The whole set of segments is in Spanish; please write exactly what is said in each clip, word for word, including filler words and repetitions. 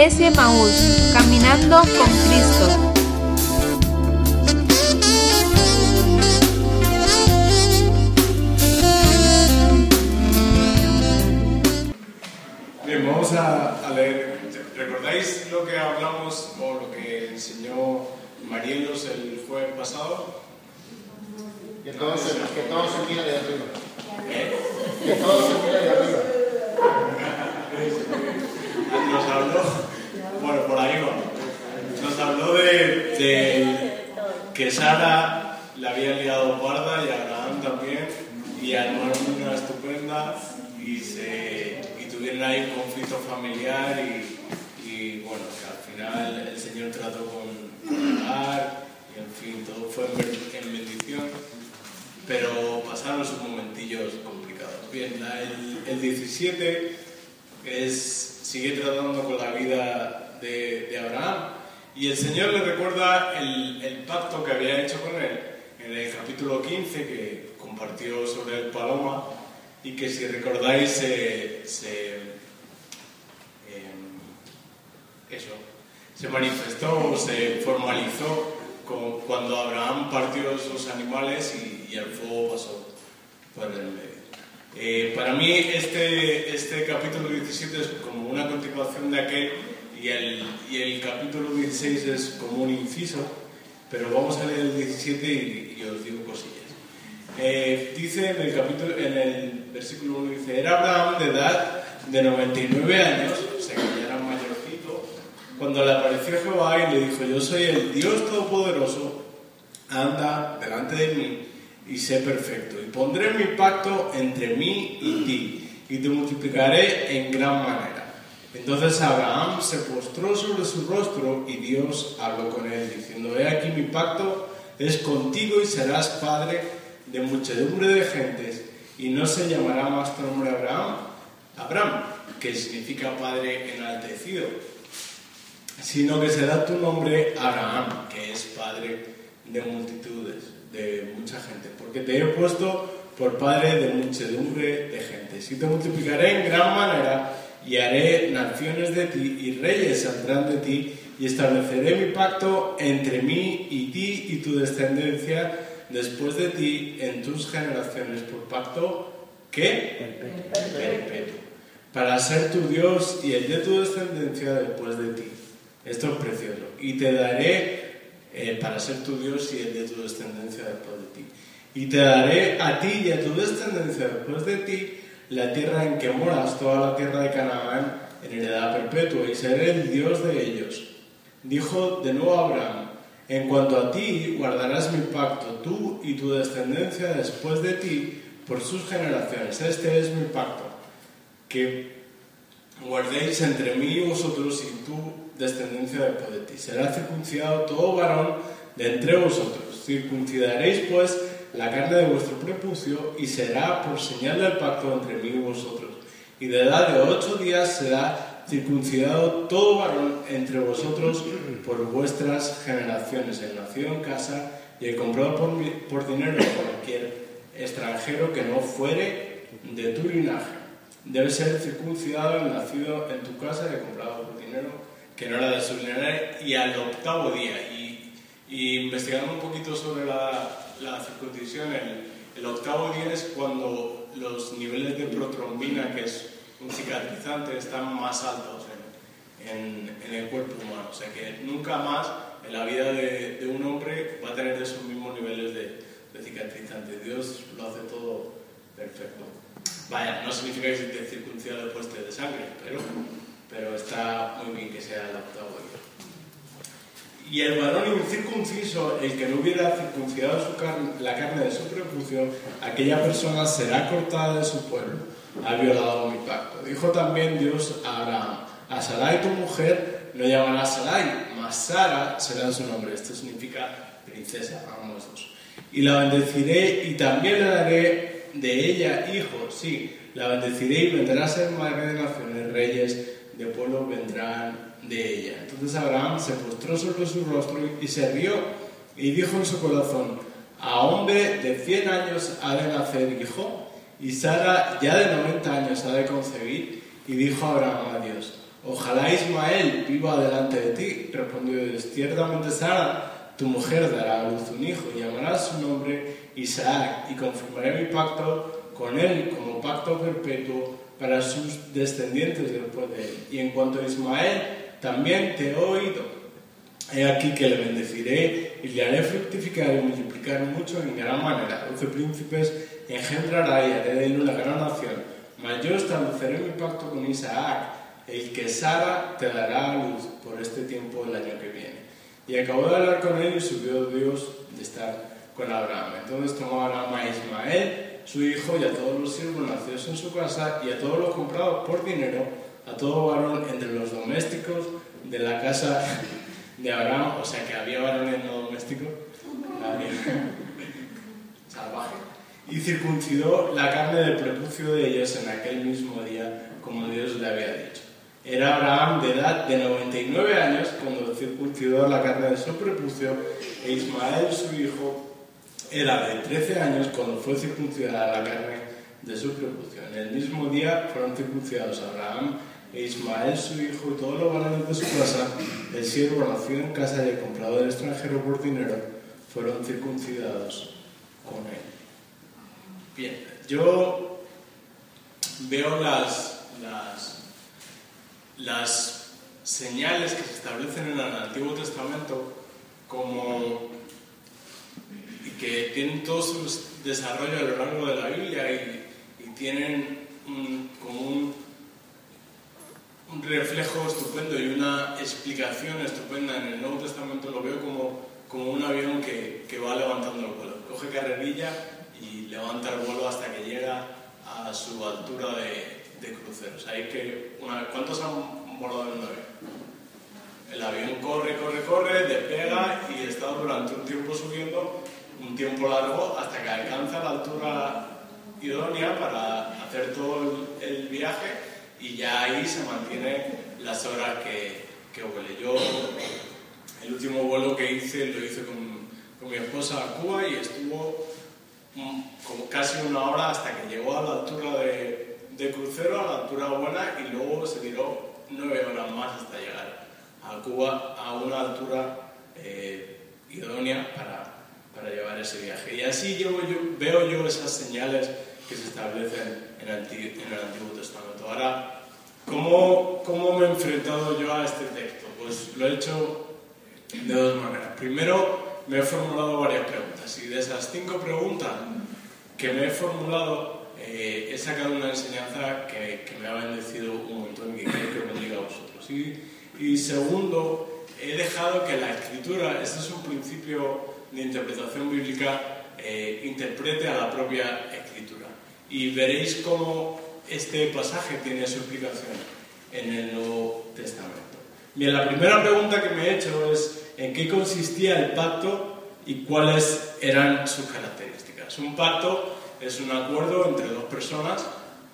Iglesia Emaús, caminando con Cristo. Bien, vamos a, a leer. ¿Recordáis lo que hablamos o lo que enseñó Marielos el jueves pasado? Que todo se, que todo se mira de arriba. ¿Eh? Que todo se mira de arriba. Nos habló, bueno, por ahí va. Nos habló de, de que Sara le había liado parda y a Abraham también, y armaron una estupenda y, se, y tuvieron ahí un conflicto familiar y, y bueno, que al final el Señor trató con Agar y en fin, todo fue en bendición, pero pasaron sus momentillos complicados. Bien, la, el, el diecisiete es, sigue tratando con la vida de, de Abraham y el Señor le recuerda el, el pacto que había hecho con él en el capítulo quince que compartió sobre el paloma y que si recordáis se, se, eh, eso, se manifestó, se formalizó con, cuando Abraham partió sus animales y, y el fuego pasó por el medio. Eh, para mí este, este capítulo diecisiete es como una continuación de aquel y el, y el capítulo dieciséis es como un inciso, pero vamos a leer el diecisiete y, y os digo cosillas. Eh, dice en el capítulo, en el versículo uno, dice: era Abraham de edad de noventa y nueve años, o sea que ya era mayorcito, cuando le apareció Jehová y le dijo: yo soy el Dios Todopoderoso, anda delante de mí y sé perfecto, y pondré mi pacto entre mí y ti, y te multiplicaré en gran manera. Entonces Abraham se postró sobre su rostro, y Dios habló con él, diciendo: he aquí mi pacto es contigo, y serás padre de muchedumbre de gentes, y no se llamará más tu nombre Abraham, Abraham, que significa padre enaltecido, sino que será tu nombre Abraham, que es padre de multitudes, de mucha gente, porque te he puesto por padre de muchedumbre de gente. Y te multiplicaré en gran manera, y haré naciones de ti, y reyes saldrán de ti, y estableceré mi pacto entre mí y ti y tu descendencia después de ti en tus generaciones, por pacto ¿qué? Perpetuo. Perpetuo, para ser tu Dios y el de tu descendencia después de ti. Esto es precioso. Y te daré Eh, para ser tu Dios y el de tu descendencia después de ti. Y te daré a ti y a tu descendencia después de ti la tierra en que moras, toda la tierra de Canaán, en heredad perpetua, y seré el Dios de ellos. Dijo de nuevo Abraham: en cuanto a ti, guardarás mi pacto, tú y tu descendencia después de ti, por sus generaciones. Este es mi pacto, que guardéis entre mí y vosotros y tu descendencia después de ti. Será circuncidado todo varón de entre vosotros. Circuncidaréis pues la carne de vuestro prepucio, y será por señal del pacto entre mí y vosotros. Y de edad de ocho días será circuncidado todo varón entre vosotros por vuestras generaciones, el nacido en casa y el comprado por, por dinero por cualquier extranjero que no fuere de tu linaje. Debe ser circuncidado el nacido en tu casa y el comprado por dinero que no era de su linaje, y al octavo día. Y, y investigando un poquito sobre la, la circuncisión, el, el octavo día es cuando los niveles de protrombina, que es un cicatrizante, están más altos en, en, en el cuerpo humano. O sea que nunca más en la vida de, de un hombre va a tener esos mismos niveles de, de cicatrizante. Dios lo hace todo perfecto. Vaya, no significa que si te circuncida después te de sangre, pero, pero está muy bien que sea el octavo día. Y el varón incircunciso, el que no hubiera circuncidado su carne, la carne de su prepucio, aquella persona será cortada de su pueblo. Ha violado mi pacto. Dijo también Dios a Abraham: a Sarai tu mujer no llamará Sarai, mas Sara será su nombre. Esto significa princesa, ambos dos. Y la bendeciré, y también le daré de ella hijos, sí, la bendeciré, y vendrá a ser madre de naciones, reyes de pueblos vendrán de ella. Entonces Abraham se postró sobre su rostro y se rió, y dijo en su corazón: a hombre de cien años ha de nacer hijo, y Sara ya de noventa años ha de concebir. Y dijo Abraham a Dios: Ojalá Ismael viva delante de ti. Respondió Dios: ciertamente Sara, tu mujer, dará a luz un hijo, y llamarás su nombre Isaac, y confirmaré mi pacto con él como pacto perpetuo para sus descendientes después de él. Y en cuanto a Ismael, también te he oído. He aquí que le bendeciré y le haré fructificar y multiplicar mucho en gran manera. Doce príncipes engendrará y haré de él una gran nación. Mas yo estableceré mi pacto con Isaac, el que Sara te dará a luz por este tiempo el año que viene. Y acabó de hablar con él y subió Dios de estar con Abraham. Entonces tomó Abraham a Ismael, su hijo, y a todos los siervos nacidos en su casa, y a todos los comprados por dinero, a todo varón entre los domésticos de la casa de Abraham. O sea que había varones no domésticos, había salvaje, y circuncidó la carne del prepucio de ellos en aquel mismo día, como Dios le había dicho. Era Abraham de edad de noventa y nueve años cuando circuncidó la carne de su prepucio, e Ismael, su hijo, era de trece años cuando fue circuncidada la carne de su prepucio. En el mismo día fueron circuncidados Abraham e Ismael, su hijo, y todos los varones de su casa. El siervo nacido en casa y el comprador extranjero por dinero fueron circuncidados con él. Bien, yo veo las, las, las señales que se establecen en el Antiguo Testamento como y que tienen todo su desarrollo a lo largo de la Biblia y, y tienen un, como un, un reflejo estupendo y una explicación estupenda en el Nuevo Testamento. Lo veo como, como un avión que, que va levantando el vuelo, coge carrerilla y levanta el vuelo hasta que llega a su altura de, de cruceros. Hay que, una, ¿cuántos han volado en un avión? El avión corre, corre, corre, despega y está durante un tiempo subiendo, un tiempo largo, hasta que alcanza la altura idónea para hacer todo el, el viaje, y ya ahí se mantiene las horas que, que vuele. Yo, el último vuelo que hice, lo hice con, con mi esposa a Cuba, y estuvo como casi una hora hasta que llegó a la altura de, de crucero, a la altura buena, y luego se tiró nueve horas más hasta llegar a Cuba a una altura eh, idónea para, para llevar ese viaje. Y así yo, yo, veo yo esas señales que se establecen en el, en el Antiguo Testamento. Ahora, ¿cómo, ¿cómo me he enfrentado yo a este texto? Pues lo he hecho de dos maneras. Primero, me he formulado varias preguntas, y de esas cinco preguntas que me he formulado, eh, he sacado una enseñanza que, que me ha bendecido un montón y que quiero que bendiga a vosotros. Y, y segundo, he dejado que la Escritura, este es un principio de interpretación bíblica, eh, interprete a la propia Escritura. Y veréis cómo este pasaje tiene su explicación en el Nuevo Testamento. Bien, la primera pregunta que me he hecho es: ¿en qué consistía el pacto y cuáles eran sus características? Un pacto es un acuerdo entre dos personas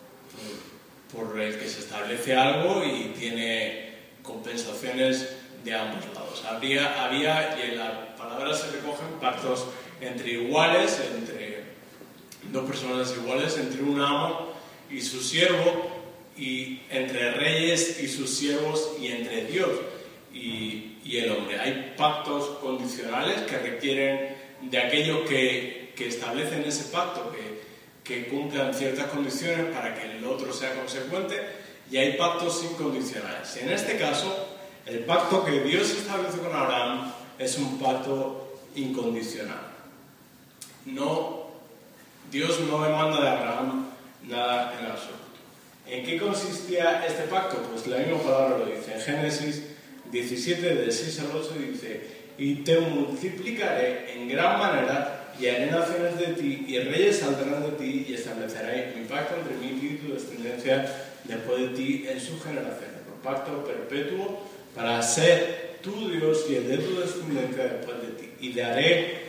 por el que se establece algo y tiene compensaciones de ambos lados. Habría, había, y en la palabra se recogen pactos entre iguales, entre dos personas iguales, entre un amo y su siervo, y entre reyes y sus siervos, y entre Dios y, y el hombre. Hay pactos condicionales que requieren de aquellos que, que establecen ese pacto, que, que cumplan ciertas condiciones para que el otro sea consecuente, y hay pactos incondicionales. Y en este caso, el pacto que Dios establece con Abraham es un pacto incondicional. No, Dios no demanda de Abraham nada en absoluto. ¿En qué consistía este pacto? Pues la misma palabra lo dice. En Génesis diecisiete, del seis al ocho, dice: y te multiplicaré en gran manera, y haré naciones de ti, y reyes saldrán de ti, y estableceré mi pacto entre mí y tu descendencia después de ti en sus generaciones, por pacto perpetuo, para ser tu Dios y el de tu descendencia después de ti. Y daré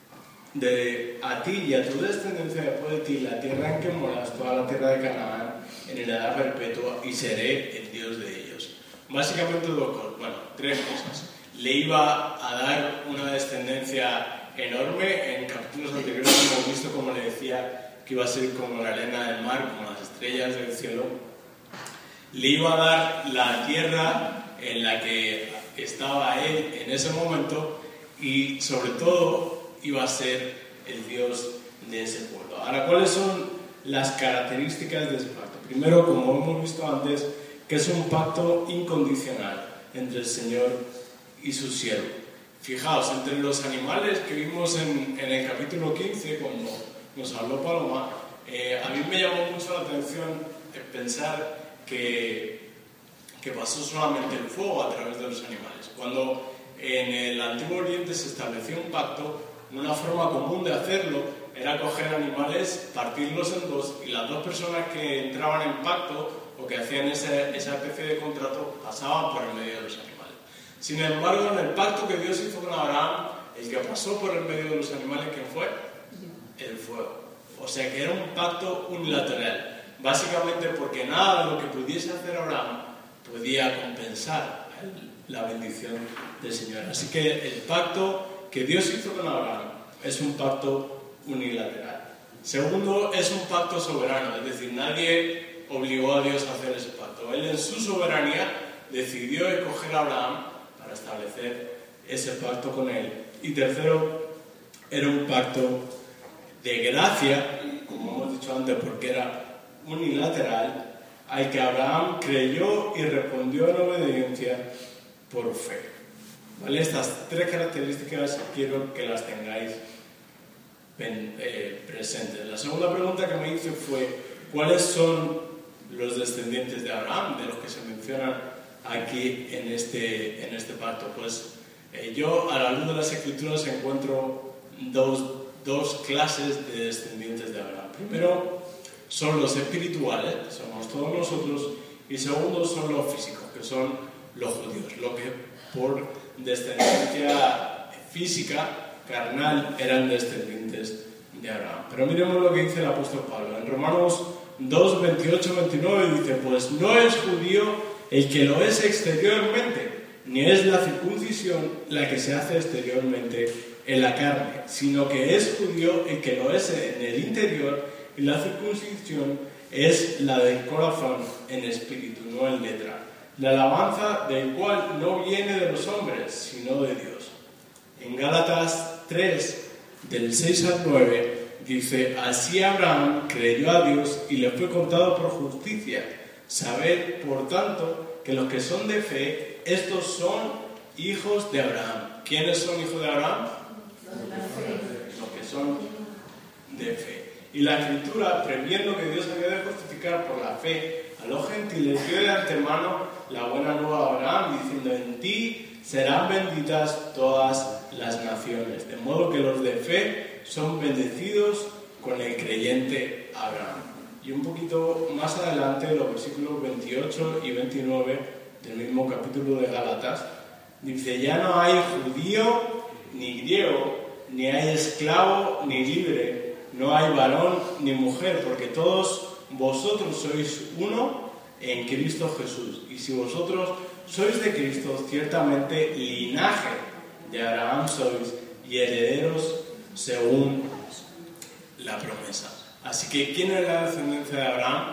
de, a ti y a tu descendencia después de ti la tierra en que moras, toda la tierra de Canaán, en heredad perpetua, y seré el Dios de ellos. Básicamente dos cosas, bueno, tres cosas. Le iba a dar una descendencia enorme. En capítulos anteriores hemos visto como le decía que iba a ser como la arena del mar, como las estrellas del cielo. le iba a dar la tierra en la que estaba él en ese momento y sobre todo iba a ser el Dios de ese pueblo. Ahora, ¿cuáles son las características de ese pacto? Primero, como hemos visto antes, que es un pacto incondicional entre el Señor y su siervo. Fijaos, entre los animales que vimos en, en el capítulo quince, cuando nos habló Paloma, eh, a mí me llamó mucho la atención pensar que, que pasó solamente el fuego a través de los animales. Cuando en el Antiguo Oriente se estableció un pacto, una forma común de hacerlo era coger animales, partirlos en dos, y las dos personas que entraban en pacto o que hacían ese, esa especie de contrato pasaban por el medio de los animales. Sin embargo, en el pacto que Dios hizo con Abraham, el que pasó por el medio de los animales, ¿quién fue? El fuego. O sea que era un pacto unilateral, básicamente porque nada de lo que pudiese hacer Abraham podía compensar la bendición del Señor. Así que el pacto que Dios hizo con Abraham es un pacto unilateral. Segundo, es un pacto soberano, es decir, nadie obligó a Dios a hacer ese pacto. Él en su soberanía decidió escoger a Abraham para establecer ese pacto con él. Y tercero, era un pacto de gracia, como hemos dicho antes, porque era unilateral, al que Abraham creyó y respondió en obediencia por fe. ¿Vale? Estas tres características quiero que las tengáis eh, presentes. La segunda pregunta que me hice fue: ¿cuáles son los descendientes de Abraham, de los que se mencionan aquí en este, en este pacto? Pues eh, yo, a la luz de las Escrituras, encuentro dos, dos clases de descendientes de Abraham. Primero son los espirituales, que somos todos nosotros, y segundo son los físicos, que son los judíos, lo que por descendencia física, carnal, eran descendientes de Abraham. Pero miremos lo que dice el apóstol Pablo. En Romanos dos, veintiocho, veintinueve dice: pues no es judío el que lo es exteriormente, ni es la circuncisión la que se hace exteriormente en la carne, sino que es judío el que lo es en el interior, y la circuncisión es la del corazón en espíritu, no en letra, la alabanza del cual no viene de los hombres, sino de Dios. En Gálatas tres, del seis al nueve, dice: así Abraham creyó a Dios y le fue contado por justicia. Sabed, por tanto, que los que son de fe, estos son hijos de Abraham. ¿Quiénes son hijos de Abraham? Los que son de fe. Y la Escritura, previendo que Dios había de justificar por la fe a los gentiles, dio de antemano la buena nueva a Abraham, diciendo: en ti serán benditas todas las naciones. De modo que los de fe son bendecidos con el creyente Abraham. Y un poquito más adelante, los versículos veintiocho y veintinueve del mismo capítulo de Gálatas, dice: ya no hay judío ni griego, ni hay esclavo ni libre, no hay varón ni mujer, porque todos vosotros sois uno en Cristo Jesús. Y si vosotros sois de Cristo, ciertamente linaje de Abraham sois y herederos según la promesa. Así que, ¿quién es la descendencia de Abraham?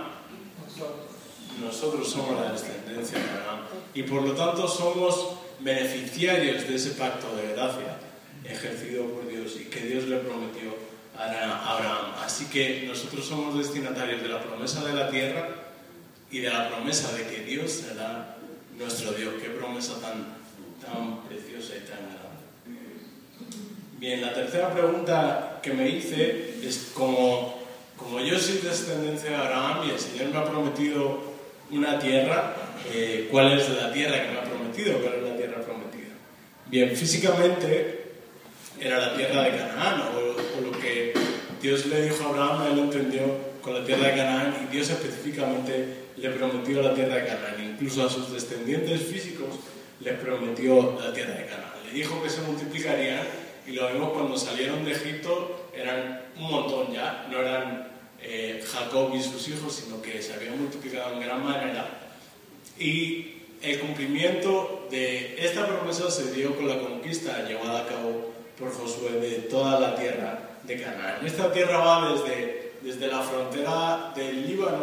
Nosotros somos la descendencia de Abraham. Y por lo tanto somos beneficiarios de ese pacto de gracia ejercido por Dios y que Dios le prometió a Abraham. Así que nosotros somos destinatarios de la promesa de la tierra y de la promesa de que Dios será nuestro Dios. Qué promesa tan, tan preciosa y tan grande. Bien, la tercera pregunta que me hice es: como, como yo soy descendencia de Abraham y el Señor me ha prometido una tierra, eh, ¿cuál es la tierra que me ha prometido? ¿Cuál es la tierra prometida? Bien, físicamente era la tierra de Canaán, o, o lo que Dios le dijo a Abraham, él lo entendió con la tierra de Canaán, y Dios específicamente le prometió la tierra de Canaán. Incluso a sus descendientes físicos les prometió la tierra de Canaán. Le dijo que se multiplicarían, y lo vimos cuando salieron de Egipto, eran un montón ya, no eran eh, Jacob y sus hijos, sino que se habían multiplicado en gran manera. Y el cumplimiento de esta promesa se dio con la conquista llevada a cabo por Josué de toda la tierra de Canaán. Esta tierra va desde, desde la frontera del Líbano, en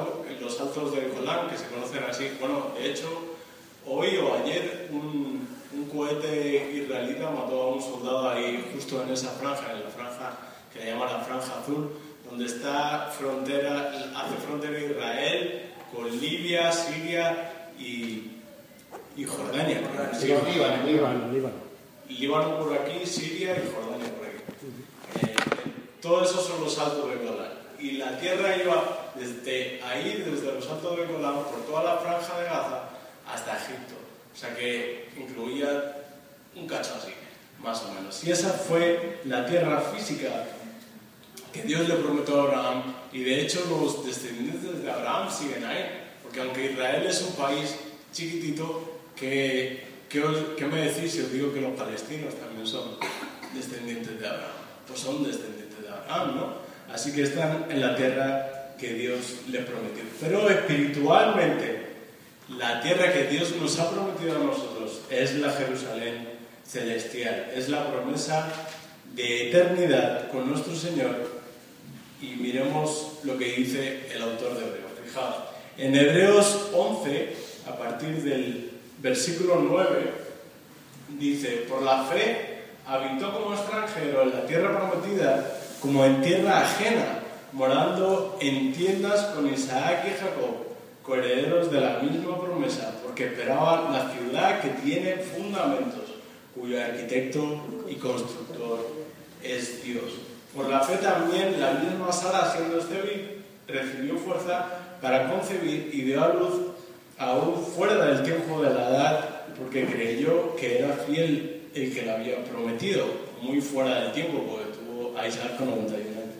los altos del Golán, que se conocen así. Bueno, de hecho, hoy o ayer un, un cohete israelita mató a un soldado ahí justo en esa franja, en la franja que le llaman la franja azul, donde está frontera, hace frontera Israel con Libia, Siria y, y Jordania. Sí, Líbano, Líbano, Líbano. Líbano por aquí, Siria y Jordania por aquí. Eh, todos esos son los altos del Golán. Y la tierra iba desde ahí, desde los altos del Golán, por toda la franja de Gaza hasta Egipto. O sea que incluía un cacho así, más o menos. Y esa fue la tierra física que Dios le prometió a Abraham. Y de hecho los descendientes de Abraham siguen ahí. Porque aunque Israel es un país chiquitito, ¿qué, qué, os, qué me decís si os digo que los palestinos también son descendientes de Abraham? Pues son descendientes de Abraham, ¿no? Así que están en la tierra que Dios les prometió. Pero espiritualmente, la tierra que Dios nos ha prometido a nosotros es la Jerusalén celestial. Es la promesa de eternidad con nuestro Señor. Y miremos lo que dice el autor de Hebreos. Fijaos, en Hebreos once, a partir del versículo nueve, dice: por la fe habitó como extranjero en la tierra prometida, como en tierra ajena, morando en tiendas con Isaac y Jacob, coherederos de la misma promesa, porque esperaba la ciudad que tiene fundamentos, cuyo arquitecto y constructor es Dios. Por la fe también la misma Sara, siendo estéril, recibió fuerza para concebir y dio a luz aún fuera del tiempo de la edad, porque creyó que era fiel el que la había prometido, muy fuera del tiempo, porque tuvo a Isaac con noventa y un años.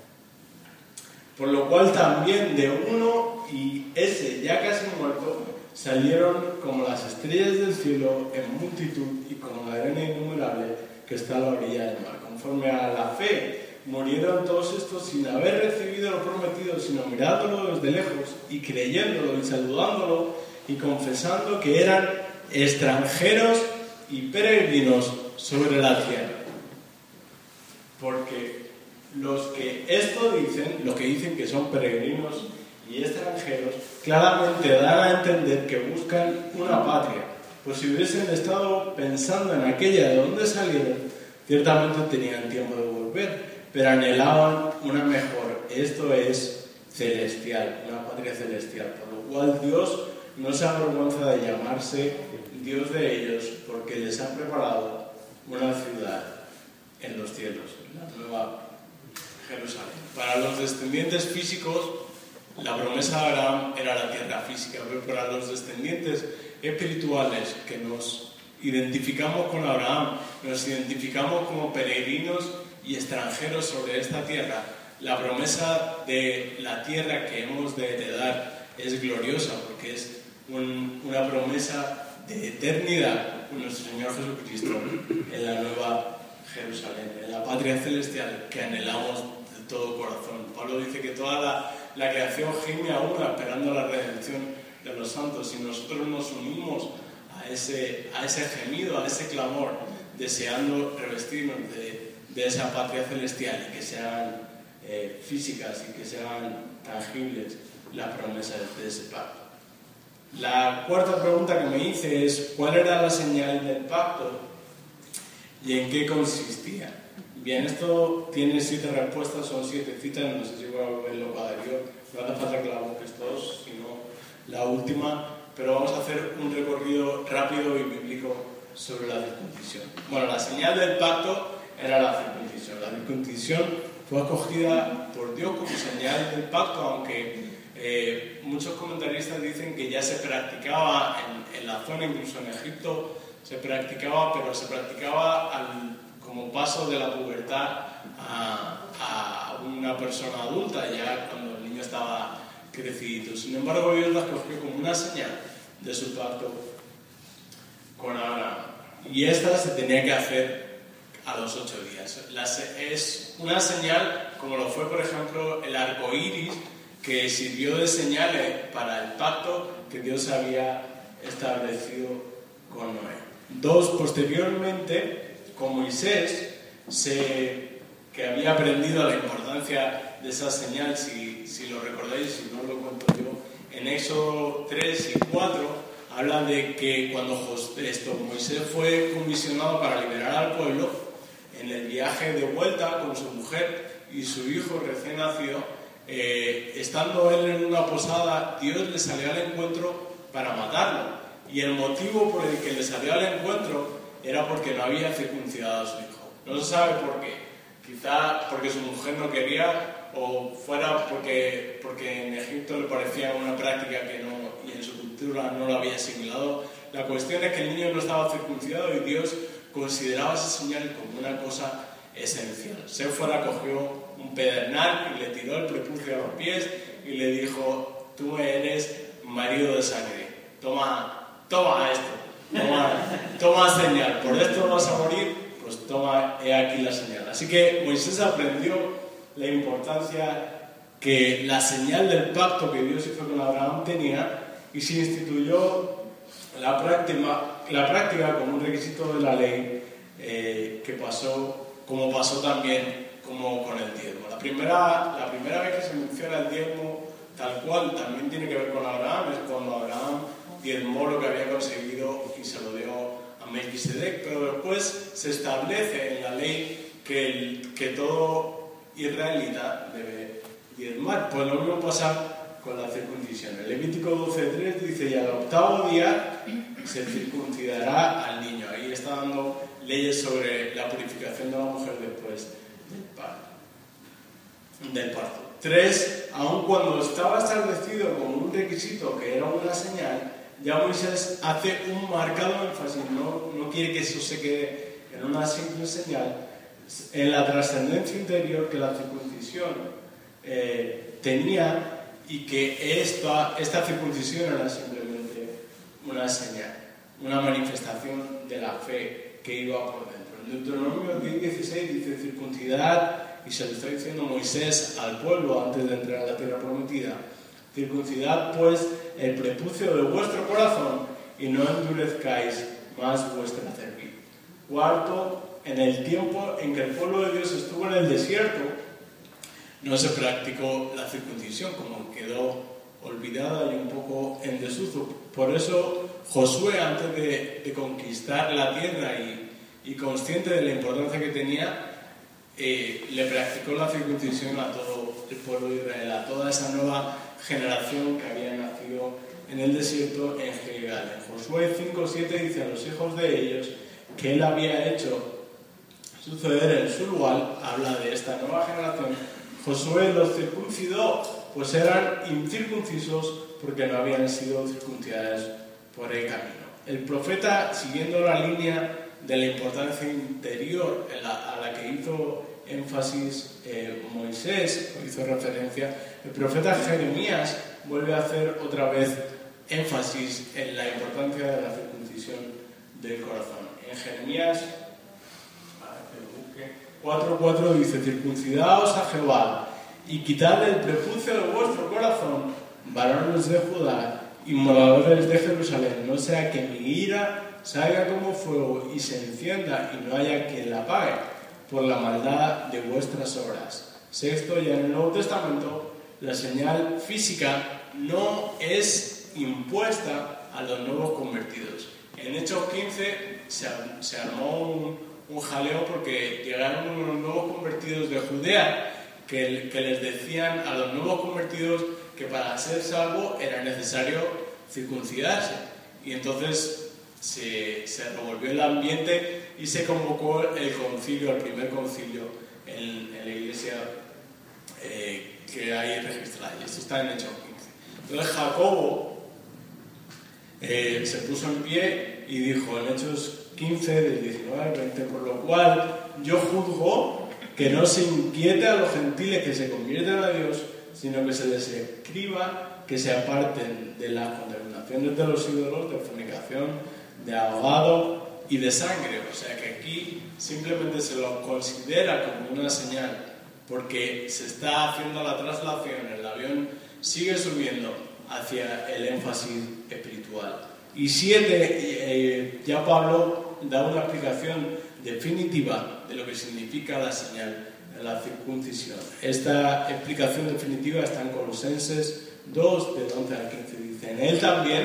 Por lo cual también de uno y ese ya casi muerto salieron como las estrellas del cielo en multitud y como la arena innumerable que está a la orilla del mar. Conforme a la fe murieron todos estos sin haber recibido lo prometido, sino mirándolo desde lejos y creyéndolo y saludándolo y confesando que eran extranjeros y peregrinos sobre la tierra. Porque los que esto dicen, los que dicen que son peregrinos y extranjeros, claramente dan a entender que buscan una patria, pues si hubiesen estado pensando en aquella de donde salieron, ciertamente tenían tiempo de volver, pero anhelaban una mejor, esto es celestial, una patria celestial, por lo cual Dios no se avergüenza de llamarse Dios de ellos, porque les ha preparado una ciudad en los cielos, la nueva Jerusalén. Para los descendientes físicos, la promesa de Abraham era la tierra física, pero para los descendientes espirituales que nos identificamos con Abraham, nos identificamos como peregrinos y extranjeros sobre esta tierra, la promesa de la tierra que hemos de heredar es gloriosa, porque es un, una promesa de eternidad con nuestro Señor Jesucristo en la nueva Jerusalén, en la patria celestial que anhelamos de todo corazón. Pablo dice que toda la, la creación gime a una esperando la redención de los santos, y nosotros nos unimos a ese, a ese gemido, a ese clamor, deseando revestirnos de, de esa patria celestial y que sean eh, físicas y que sean tangibles las promesas de ese pacto. La cuarta pregunta que me hice es: ¿cuál era la señal del pacto y en qué consistía? Bien, esto tiene siete respuestas, son siete citas, no sé si voy a verlo cada día, no hace falta que la busques todos, sino la última, pero vamos a hacer un recorrido rápido y bíblico sobre la circuncisión. Bueno, la señal del pacto era la circuncisión. La circuncisión fue acogida por Dios como señal del pacto, aunque eh, muchos comentaristas dicen que ya se practicaba en, en la zona, incluso en Egipto se practicaba, pero se practicaba al, como paso de la pubertad a, a una persona adulta, ya cuando el niño estaba crecidito. Sin embargo, Dios la escogió como una señal de su pacto con Abraham, y esta se tenía que hacer a los ocho días. La, es una señal como lo fue, por ejemplo, el arco iris, que sirvió de señales para el pacto que Dios había establecido con Noé. Dos, posteriormente, con Moisés, se, que había aprendido la importancia de esa señal, si, si lo recordáis, si no lo cuento yo, en Éxodo tres y cuatro, habla de que cuando José, esto, Moisés fue comisionado para liberar al pueblo, en el viaje de vuelta con su mujer y su hijo recién nacido, eh, estando él en una posada, Dios le salió al encuentro para matarlo. Y el motivo por el que le salió al encuentro era porque no había circuncidado a su hijo. No se sabe por qué. Quizá porque su mujer no quería, o fuera porque, porque en Egipto le parecía una práctica que no, y en su cultura no lo había asimilado. La cuestión es que el niño no estaba circuncidado y Dios consideraba esa señal como una cosa esencial. Se fuera, cogió un pedernal y le tiró el prepucio a los pies y le dijo: tú eres marido de sangre, toma, toma esto, toma, toma señal, por esto vas a morir, pues toma, he aquí la señal. Así que Moisés aprendió la importancia que la señal del pacto que Dios hizo con Abraham tenía, y se instituyó la práctica, la práctica como un requisito de la ley, eh, que pasó, como pasó también como con el diezmo. La primera, la primera vez que se menciona el diezmo tal cual también tiene que ver con Abraham, es cuando Abraham diezmó lo que había conseguido y se lo dio a Melquisedec, pero después se establece en la ley que, el, que todo israelita debe diezmar. Pues lo mismo pasa con la circuncisión. El Levítico doce tres dice: y al octavo día se circuncidará al niño. Ahí está dando leyes sobre la purificación de la mujer después del parto. Del parto. Tres, aun cuando estaba establecido como un requisito que era una señal, ya Moisés hace un marcado énfasis, no, no quiere que eso se quede en una simple señal, en la trascendencia interior que la circuncisión eh, tenía, y que esta, esta circuncisión era simplemente una señal, una manifestación de la fe que iba por dentro. En Deuteronomio diez dieciséis dice: circuncidad, y se le está diciendo Moisés al pueblo antes de entrar a la tierra prometida: circuncidad pues el prepucio de vuestro corazón y no endurezcáis más vuestra cerviz. Cuarto, en el tiempo en que el pueblo de Dios estuvo en el desierto, no se practicó la circuncisión, como quedó olvidada y un poco en desuso. Por eso Josué, antes de, de conquistar la tierra y, y consciente de la importancia que tenía, eh, le practicó la circuncisión a todo el pueblo de Israel, a toda esa nueva generación que había nacido en el desierto en Gilgal. En Josué cinco siete dice: a los hijos de ellos que él había hecho suceder en su lugar, habla de esta nueva generación, Josué los circuncidó, pues eran incircuncisos porque no habían sido circuncidados por el camino. El profeta, siguiendo la línea de la importancia interior a la que hizo énfasis eh, Moisés, o hizo referencia, el profeta Jeremías vuelve a hacer otra vez énfasis en la importancia de la circuncisión del corazón. En Jeremías cuatro cuatro dice: circuncidaos a Jehová y quitad el prepucio de vuestro corazón, varones de Judá y moradores de Jerusalén, no sea que mi ira salga como fuego y se encienda y no haya quien la apague por la maldad de vuestras obras. Sexto, ya en el Nuevo Testamento la señal física no es impuesta a los nuevos convertidos. En Hechos quince se, se armó un, un jaleo porque llegaron unos nuevos convertidos de Judea que, que les decían a los nuevos convertidos que para ser salvo era necesario circuncidarse. Y entonces se, se revolvió el ambiente y se convocó el concilio, el primer concilio en, en la iglesia eh, que hay registrada. Y esto está en Hechos quince. Entonces Jacobo eh, se puso en pie y dijo en Hechos quince, del diecinueve al veinte: por lo cual yo juzgo que no se inquiete a los gentiles que se convierten a Dios, sino que se les escriba que se aparten de las contaminaciones de los ídolos, de fornicación, de ahogado y de sangre. O sea que aquí simplemente se lo considera como una señal, porque se está haciendo la traslación, el avión sigue subiendo hacia el énfasis espiritual. Y siete, eh, ya Pablo da una explicación definitiva de lo que significa la señal en la circuncisión. Esta explicación definitiva está en Colosenses dos, del once al quince. Dice, en él también,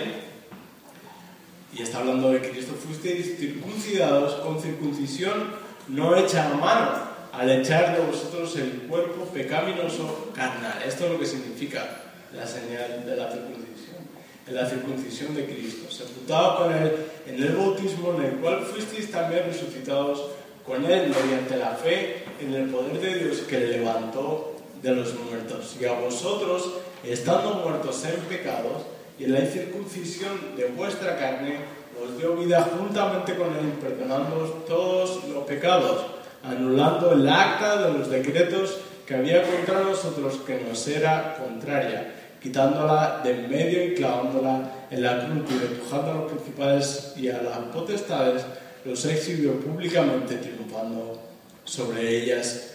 y está hablando de Cristo, fuisteis circuncidados con circuncisión no hecha a mano, al echar de vosotros el cuerpo pecaminoso carnal. Esto es lo que significa la señal de la circuncisión. En la circuncisión de Cristo, sepultados con él en el bautismo, en el cual fuisteis también resucitados con él mediante la fe en el poder de Dios que le levantó de los muertos. Y a vosotros, estando muertos en pecados y en la incircuncisión de vuestra carne, os dio vida juntamente con él, perdonándoos todos los pecados, anulando el acta de los decretos que había contra nosotros, que nos era contraria, quitándola de en medio y clavándola en la cruz, y despojando a los principales y a las potestades, los exhibió públicamente, triunfando sobre ellas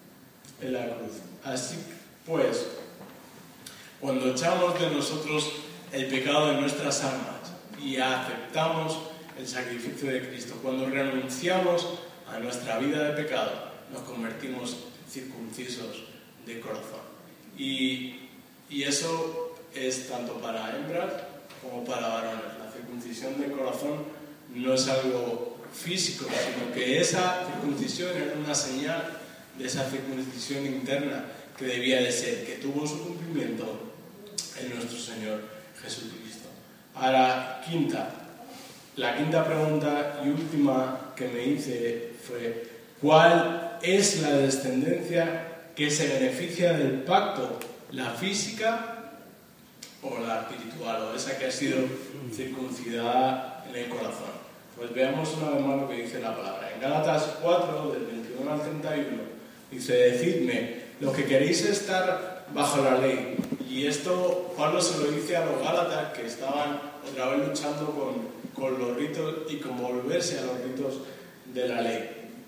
en la cruz. Así pues, cuando echamos de nosotros el pecado de nuestras almas y aceptamos el sacrificio de Cristo, cuando renunciamos a nuestra vida de pecado, nos convertimos circuncisos de corazón. Y Y eso es tanto para hembras como para varones. La circuncisión del corazón no es algo físico, sino que esa circuncisión era una señal de esa circuncisión interna que debía de ser, que tuvo su cumplimiento en nuestro Señor Jesucristo. Ahora, quinta. La quinta pregunta y última que me hice fue: ¿cuál es la descendencia que se beneficia del pacto? ¿La física o la espiritual, o esa que ha sido circuncidada en el corazón? Pues veamos una vez más lo que dice la palabra. En Gálatas cuatro, del veintiuno al treinta y uno, dice: decidme, los que queréis estar bajo la ley. Y esto Pablo se lo dice a los Gálatas, que estaban otra vez luchando con, con los ritos y con volverse a los ritos de la ley.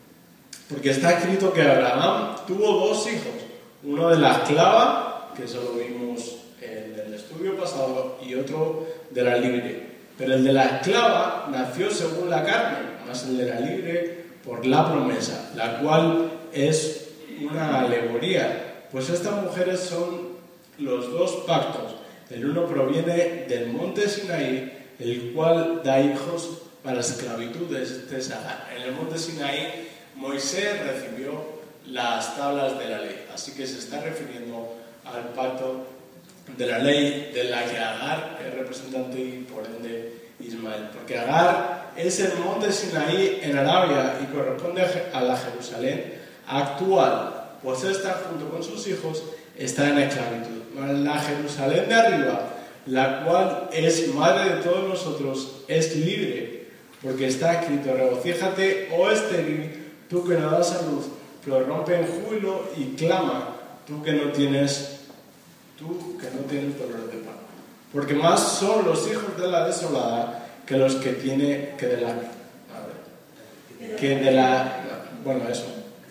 Porque está escrito que Abraham tuvo dos hijos, uno de la esclava, que eso lo vimos en el estudio pasado, y otro de la libre. Pero el de la esclava nació según la carne, más el de la libre por la promesa, la cual es una alegoría, pues estas mujeres son los dos pactos. El uno proviene del monte Sinaí, el cual da hijos para esclavitud, de Sagar. En el monte Sinaí Moisés recibió las tablas de la ley, así que se está refiriendo al pacto de la ley, de la que Agar es representante y por ende Ismael, porque Agar es el monte Sinaí en Arabia y corresponde a la Jerusalén actual, pues esta junto con sus hijos está en esclavitud. La Jerusalén de arriba, la cual es madre de todos nosotros, es libre, porque está escrito: regocíjate, oh estéril, tú que no das a luz, prorrumpe en júbilo y clama, tú que no tienes tú que no tienes dolor de parto, porque más son los hijos de la desolada que los que tiene que de la a ver, que de la bueno eso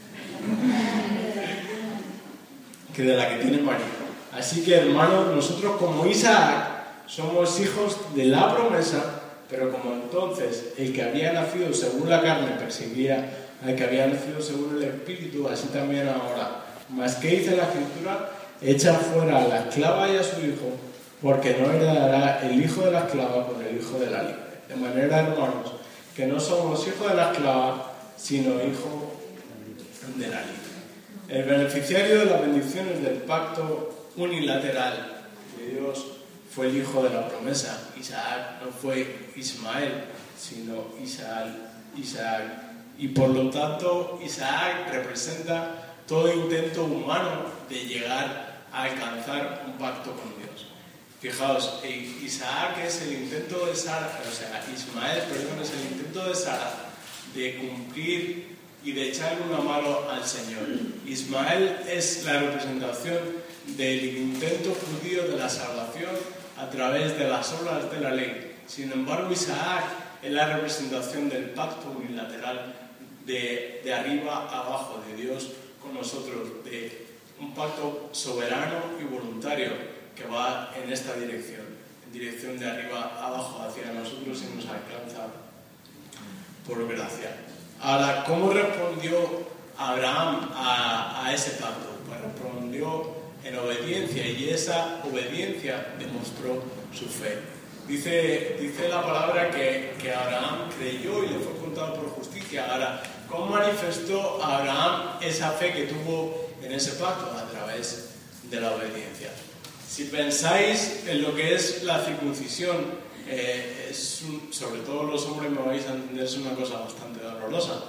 que de la que tiene marido. Así que, hermanos, nosotros como Isaac somos hijos de la promesa, pero como entonces el que había nacido según la carne perseguía al que había nacido según el espíritu, así también ahora. Mas ¿qué dice la Escritura? Echa fuera a la esclava y a su hijo, porque no heredará el hijo de la esclava con el hijo de la libre. De manera, hermanos, que no somos hijos de la esclava, sino hijos de la libre. El beneficiario de las bendiciones del pacto unilateral de Dios fue el hijo de la promesa. Isaac no fue Ismael, sino Isaac. Isaac. Y por lo tanto, Isaac representa todo intento humano de llegar a alcanzar un pacto con Dios. Fijaos, Isaac es el intento de Sara, o sea, Ismael, perdón, es el intento de Sara de cumplir y de echarle una mano al Señor. Ismael es la representación del intento judío de la salvación a través de las obras de la ley. Sin embargo, Isaac es la representación del pacto unilateral de, de arriba a abajo de Dios con nosotros, de un pacto soberano y voluntario que va en esta dirección, en dirección de arriba a abajo hacia nosotros y nos alcanza por gracia. Ahora, ¿cómo respondió a Abraham a, a ese pacto? Pues respondió en obediencia, y esa obediencia demostró su fe. Dice, dice la palabra que, que Abraham creyó y le fue contado por justicia. Ahora, ¿cómo manifestó Abraham esa fe que tuvo en ese pacto? A través de la obediencia. Si pensáis en lo que es la circuncisión, eh, es un, sobre todo los hombres me vais a entender, es una cosa bastante dolorosa.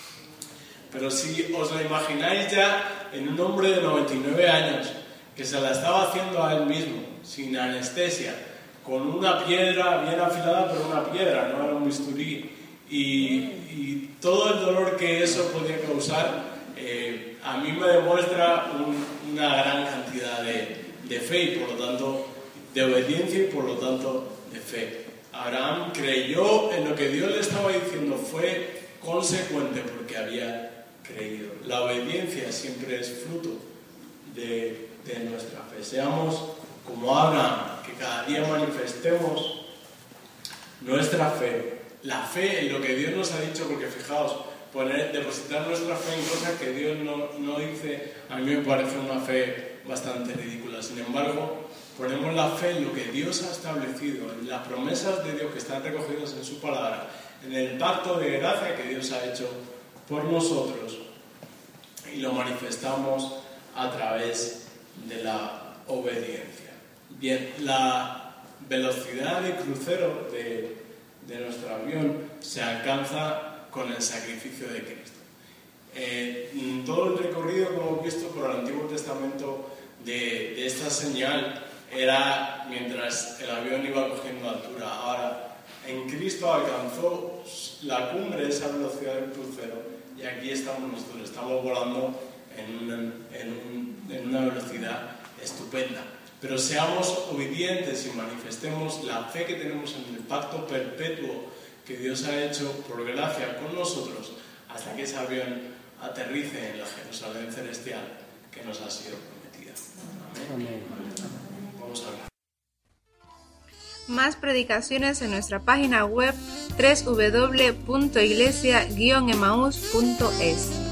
Pero si os la imagináis ya en un hombre de noventa y nueve años, que se la estaba haciendo a él mismo, sin anestesia, con una piedra bien afilada, pero una piedra, no era un bisturí, y, y todo el dolor que eso podía causar, eh, a mí me demuestra un, una gran cantidad de, de fe y por lo tanto de obediencia y por lo tanto de fe. Abraham creyó en lo que Dios le estaba diciendo, fue consecuente porque había creído. La obediencia siempre es fruto de, de nuestra fe. Seamos como Abraham, que cada día manifestemos nuestra fe, la fe en lo que Dios nos ha dicho, porque fijaos, poner, depositar nuestra fe en cosas que Dios no, no dice, a mí me parece una fe bastante ridícula. Sin embargo, ponemos la fe en lo que Dios ha establecido, en las promesas de Dios que están recogidas en su palabra, en el pacto de gracia que Dios ha hecho por nosotros, y lo manifestamos a través de la obediencia. Bien, la velocidad de crucero de, de nuestro avión se alcanza con el sacrificio de Cristo. Eh, todo el recorrido que hemos visto por el Antiguo Testamento de, de esta señal era mientras el avión iba cogiendo altura. Ahora, en Cristo alcanzó la cumbre, esa velocidad del crucero, y aquí estamos nosotros, estamos volando en una, en un, en una velocidad estupenda. Pero seamos obedientes y manifestemos la fe que tenemos en el pacto perpetuo que Dios ha hecho por gracia con nosotros hasta que ese avión aterrice en la Jerusalén celestial que nos ha sido prometida. Amén. Amén. Vamos a hablar. Más predicaciones en nuestra página web doble u doble u doble u punto iglesia guion emaús punto es.